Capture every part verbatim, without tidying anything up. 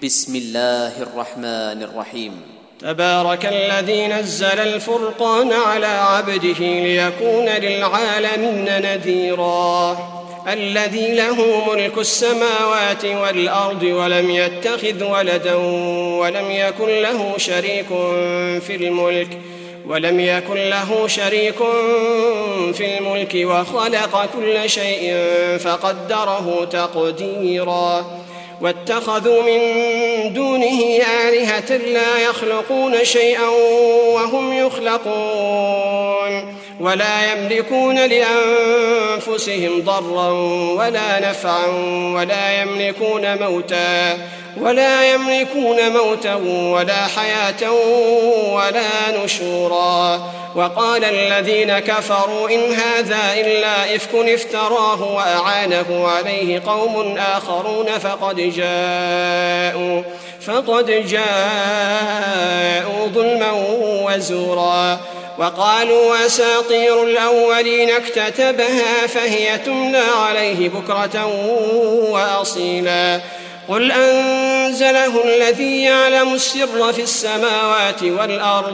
بسم الله الرحمن الرحيم. تبارك الذي نزل الفرقان على عبده ليكون للعالمين نذيرا الذي له ملك السماوات والأرض ولم يتخذ ولدا ولم يكن له شريك في الملك ولم يكن له شريك في الملك وخلق كل شيء فقدره تقديرا واتخذوا من دونه آلهة لا يخلقون شيئا وهم يخلقون ولا يملكون لأنفسهم ضرا ولا نفعا ولا يملكون موتا ولا يملكون موتا ولا حياة ولا نشورا. وقال الذين كفروا إن هذا إلا إفك افتراه وأعانه عليه قوم آخرون فقد جاءوا فقد جاءوا ظلما وزورا. وقالوا أساطير الأولين اكتتبها فهي تملى عليه بكرة وأصيلا. قل أنزله الذي يعلم السر في السماوات والأرض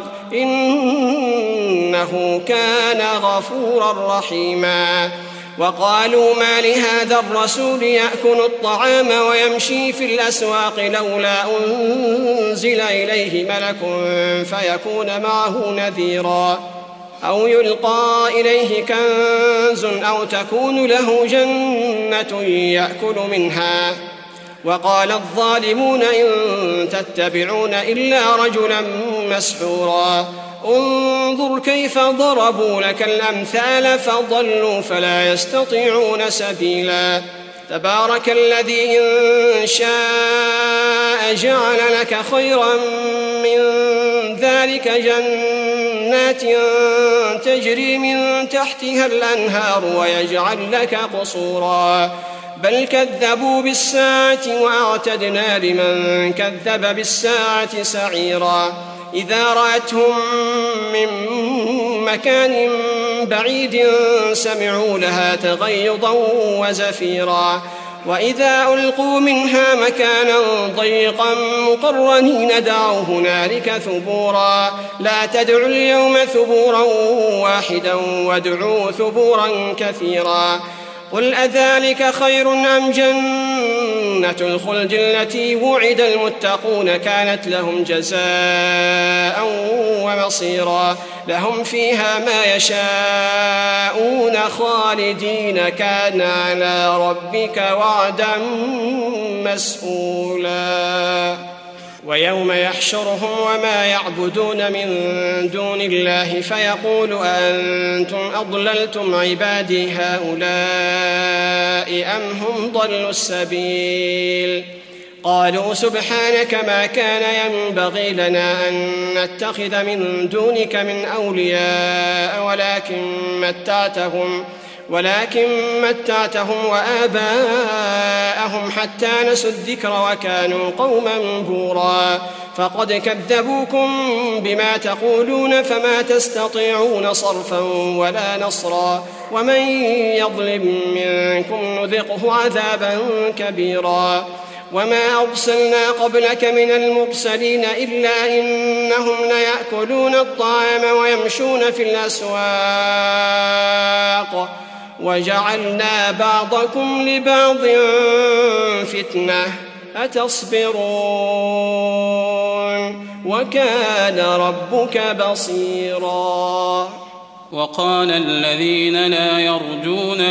إنه كان غفورا رحيما. وقالوا ما لهذا الرسول يأكل الطعام ويمشي في الأسواق لولا أنزل إليه ملك فيكون معه نذيرا أو يلقى إليه كنز أو تكون له جنة يأكل منها. وقال الظالمون إن تتبعون إلا رجلا مسحورا. انظر كيف ضربوا لك الأمثال فضلوا فلا يستطيعون سبيلا. تبارك الذي إن شاء جعل لك خيرا من ذلك جنات تجري من تحتها الأنهار ويجعل لك قصورا بل كذبوا بالساعة وأعتدنا لمن كذب بالساعة سعيرا. إذا رأتهم من مكان بعيد سمعوا لها تغيظا وزفيرا وإذا ألقوا منها مكانا ضيقا مقرنين دعوا هنالك ثبورا. لا تدعوا اليوم ثبورا واحدا وادعوا ثبورا كثيرا. قل أذلك خير أم جنة الخلد التي وعد المتقون كانت لهم جزاء ومصيرا. لهم فيها ما يشاءون خالدين كان على ربك وعدا مسئولا. ويوم يحشرهم وما يعبدون من دون الله فيقول أنتم أضللتم عبادي هؤلاء أم هم ضلوا السبيل. قالوا سبحانك ما كان ينبغي لنا أن نتخذ من دونك من أولياء ولكن متعتهم ولكن متعتهم وآباءهم حتى نسوا الذكر وكانوا قوما بورا. فقد كذبوكم بما تقولون فما تستطيعون صرفا ولا نصرا ومن يظلم منكم نذقه عذابا كبيرا. وما أرسلنا قبلك من المرسلين إلا إنهم ليأكلون الطعام ويمشون في الأسواق وجعلنا بعضكم لبعض فتنة أتصبرون وكان ربك بصيرا. وقال الذين لا يرجون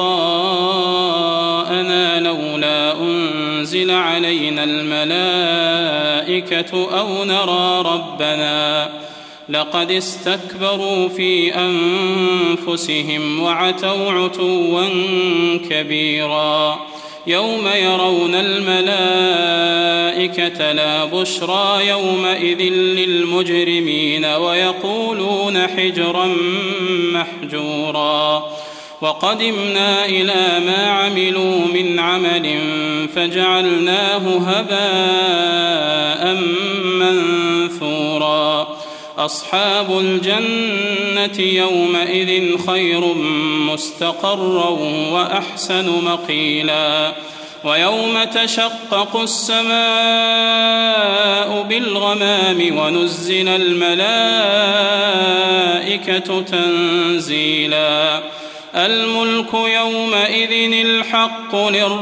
لقاءنا لولا أنزل علينا الملائكة أو نرى ربنا لقد استكبروا في أنفسهم وعتوا عتوا كبيرا. يوم يرون الملائكة لا بشرى يومئذ للمجرمين ويقولون حجرا محجورا. وقدمنا إلى ما عملوا من عمل فجعلناه هباء منثورا. أصحاب الجنة يومئذ خير مستقرا وأحسن مقيلا. ويوم تشقق السماء الغمام ونزل الملائكة تنزيلا الملك يومئذ الحق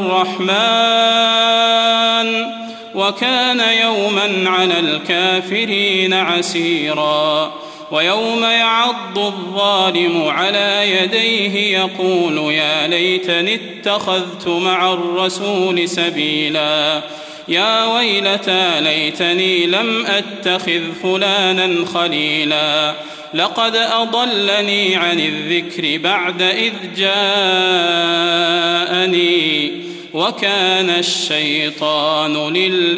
للرحمن وكان يوما على الكافرين عسيرا ويوم يعض الظالم على يديه يقول يا ليتني اتخذت مع الرسول سبيلا يا ويلتى ليتني لم أتخذ فلانا خليلا لقد أضلني عن الذكر بعد إذ جاءني وكان الشيطان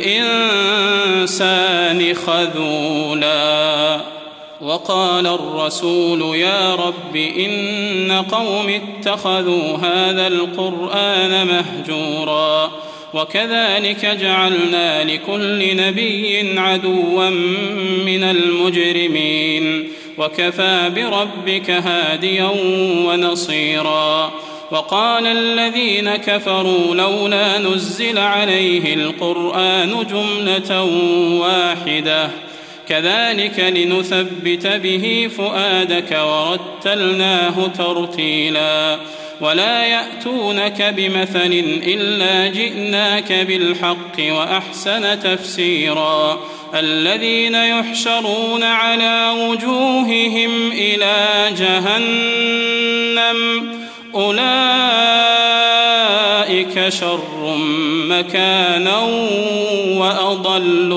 للإنسان خذولا وقال الرسول يا رب إن قوم اتخذوا هذا القرآن مهجورا وكذلك جعلنا لكل نبي عدوا من المجرمين وكفى بربك هاديا ونصيرا وقال الذين كفروا لولا نزل عليه القرآن جملة واحدة كذلك لنثبت به فؤادك ورتلناه ترتيلا ولا يأتونك بمثل إلا جئناك بالحق وأحسن تفسيرا الذين يحشرون على وجوههم إلى جهنم أولئك شر مكانا وأضل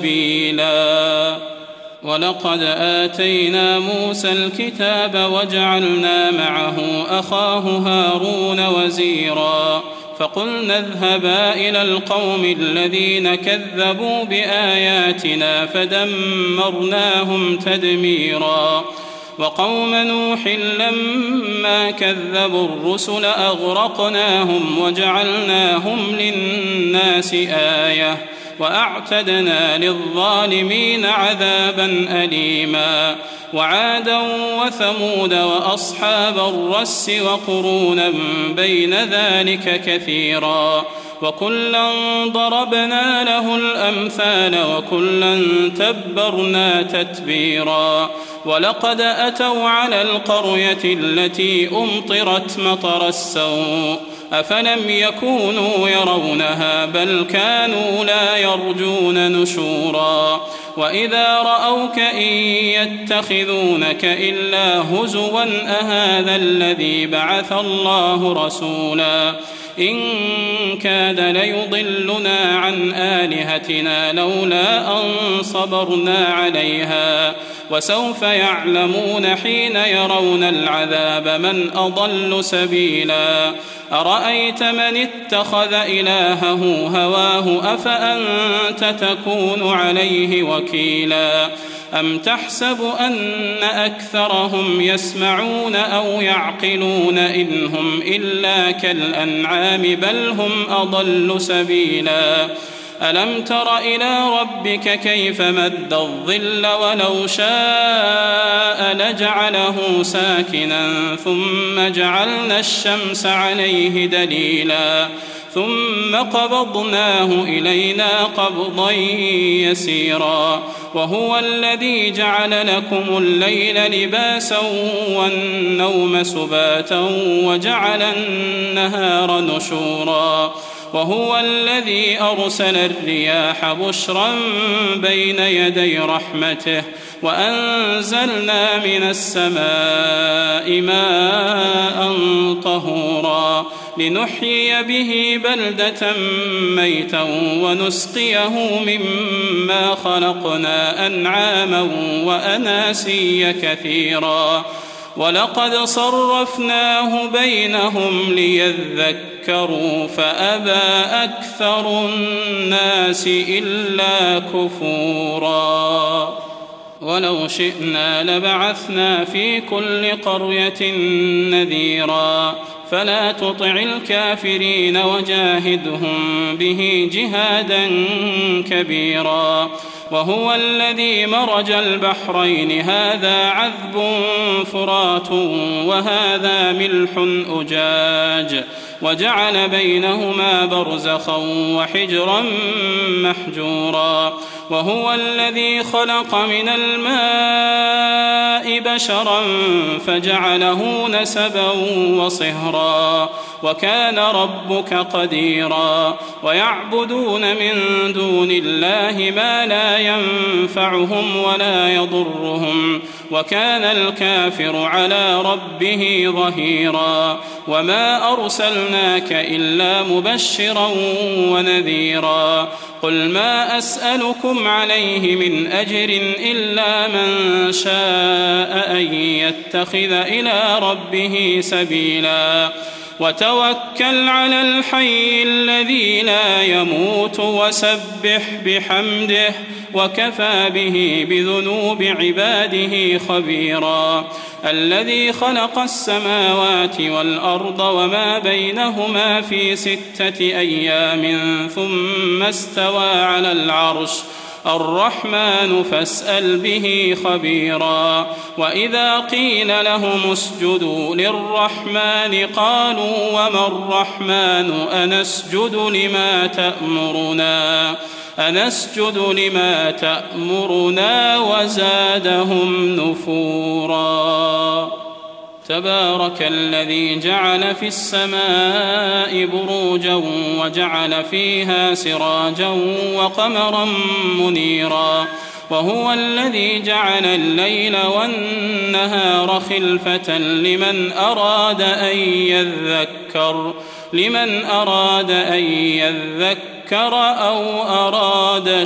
سبيلا ولقد آتينا موسى الكتاب وجعلنا معه أخاه هارون وزيرا فقلنا اذهبا إلى القوم الذين كذبوا بآياتنا فدمرناهم تدميرا وقوم نوح لما كذبوا الرسل أغرقناهم وجعلناهم للناس آية وأعتدنا للظالمين عذابا أليما وعادا وثمود وأصحاب الرس وقرونا بين ذلك كثيرا وكلا ضربنا له الأمثال وكلا تبرنا تتبيرا ولقد أتوا على القرية التي أمطرت مطر السوء أفلم يكونوا يرونها بل كانوا لا يرجون نشورا وإذا رأوك إن يتخذونك إلا هزوا أهذا الذي بعث الله رسولا إن كاد ليضلنا عن آلهتنا لولا أن صبرنا عليها وسوف يعلمون حين يرون العذاب من أضل سبيلا أرأيت من اتخذ إلهه هواه أفأنت تكون عليه وكيلا أم تحسب أن أكثرهم يسمعون أو يعقلون إن هم إلا كالأنعام بل هم أضل سبيلا ألم تر إلى ربك كيف مد الظل ولو شاء لجعله ساكنا ثم جعلنا الشمس عليه دليلا ثم قبضناه إلينا قبضا يسيرا وهو الذي جعل لكم الليل لباسا والنوم سباتا وجعل النهار نشورا وهو الذي أرسل الرياح بشرا بين يدي رحمته وأنزلنا من السماء ماء طهورا لنحيي به بلدة ميتا ونسقيه مما خلقنا أنعاما وأناسيا كثيرا ولقد صرفناه بينهم ليذكروا فأبى أكثر الناس إلا كفورا ولو شئنا لبعثنا في كل قرية نذيرا فلا تطع الكافرين وجاهدهم به جهادا كبيرا وهو الذي مرج البحرين هذا عذب فرات وهذا ملح أجاج وجعل بينهما برزخا وحجرا محجورا وهو الذي خلق من الماء بشرا فجعله نسبا وصهرا وكان ربك قديرا ويعبدون من دون الله ما لا ينفعهم ولا يضرهم وكان الكافر على ربه ظهيرا وما أرسلناك إلا مبشرا ونذيرا قل ما أسألكم عليه من أجر إلا من شاء أن يتخذ إلى ربه سبيلا وتوكل على الحي الذي لا يموت وسبح بحمده وكفى به بذنوب عباده خبيرا الذي خلق السماوات والأرض وما بينهما في ستة أيام ثم استوى على العرش الرحمن فاسأل به خبيرا وإذا قيل لهم اسجدوا للرحمن قالوا وما الرحمن أنسجد لما تأمرنا أنسجد لما تأمرنا وزادهم نفورا تبارك الذي جعل في السماء بروجا وجعل فيها سراجا وقمرا منيرا وهو الذي جعل الليل والنهار خلفة لمن أراد أن يذكر لمن أراد أن يذكر أو أراد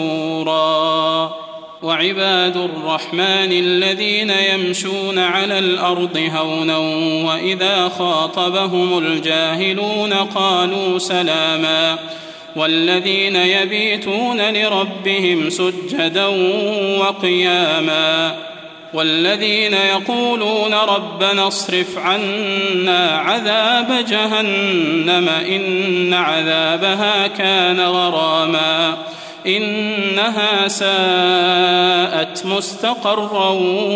شكورا وعباد الرحمن الذين يمشون على الأرض هونا وإذا خاطبهم الجاهلون قالوا سلاما والذين يبيتون لربهم سجدا وقياما والذين يقولون ربنا اصرف عنا عذاب جهنم إن عذابها كان غراما إنها ساءت مستقرا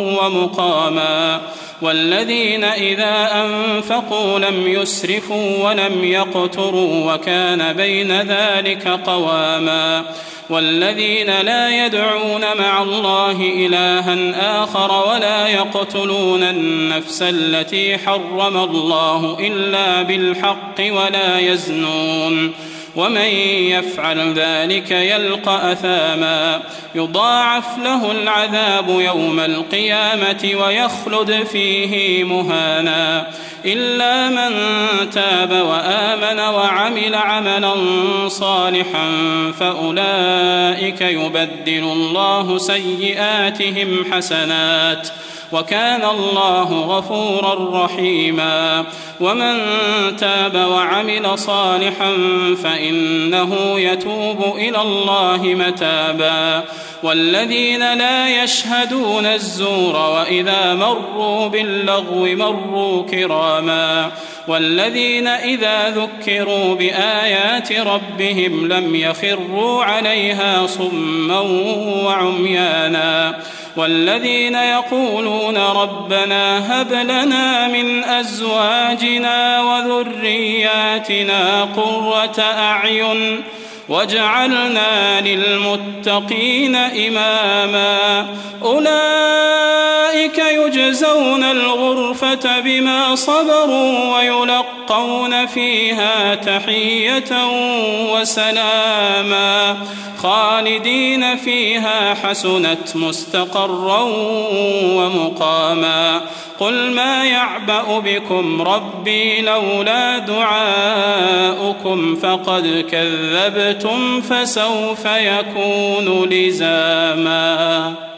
ومقاما والذين إذا أنفقوا لم يسرفوا ولم يقتروا وكان بين ذلك قواما والذين لا يدعون مع الله إلها آخر ولا يقتلون النفس التي حرم الله إلا بالحق ولا يزنون ومن يفعل ذلك يلقى أثاما يضاعف له العذاب يوم القيامة ويخلد فيه مهانا إلا من تاب وآمن وعمل عملا صالحا فأولئك يبدل الله سيئاتهم حسنات وكان الله غفورا رحيما ومن تاب وعمل صالحا فإنه يتوب إلى الله متابا والذين لا يشهدون الزور وإذا مروا باللغو مروا كراما والذين إذا ذكروا بآيات ربهم لم يخروا عليها صما وعميانا والذين يقولون ربنا هب لنا من أزواجنا وذرياتنا قرة أعين واجعلنا للمتقين إماما أولئك يجزون الغرفة بما صبروا ويلقون فيها تحية وسلاما خالدين فيها حسنت مستقرا ومقاما قل ما يعبأ بكم ربي لولا دعاؤكم فقد كذبتم فسوف يكون لزاما.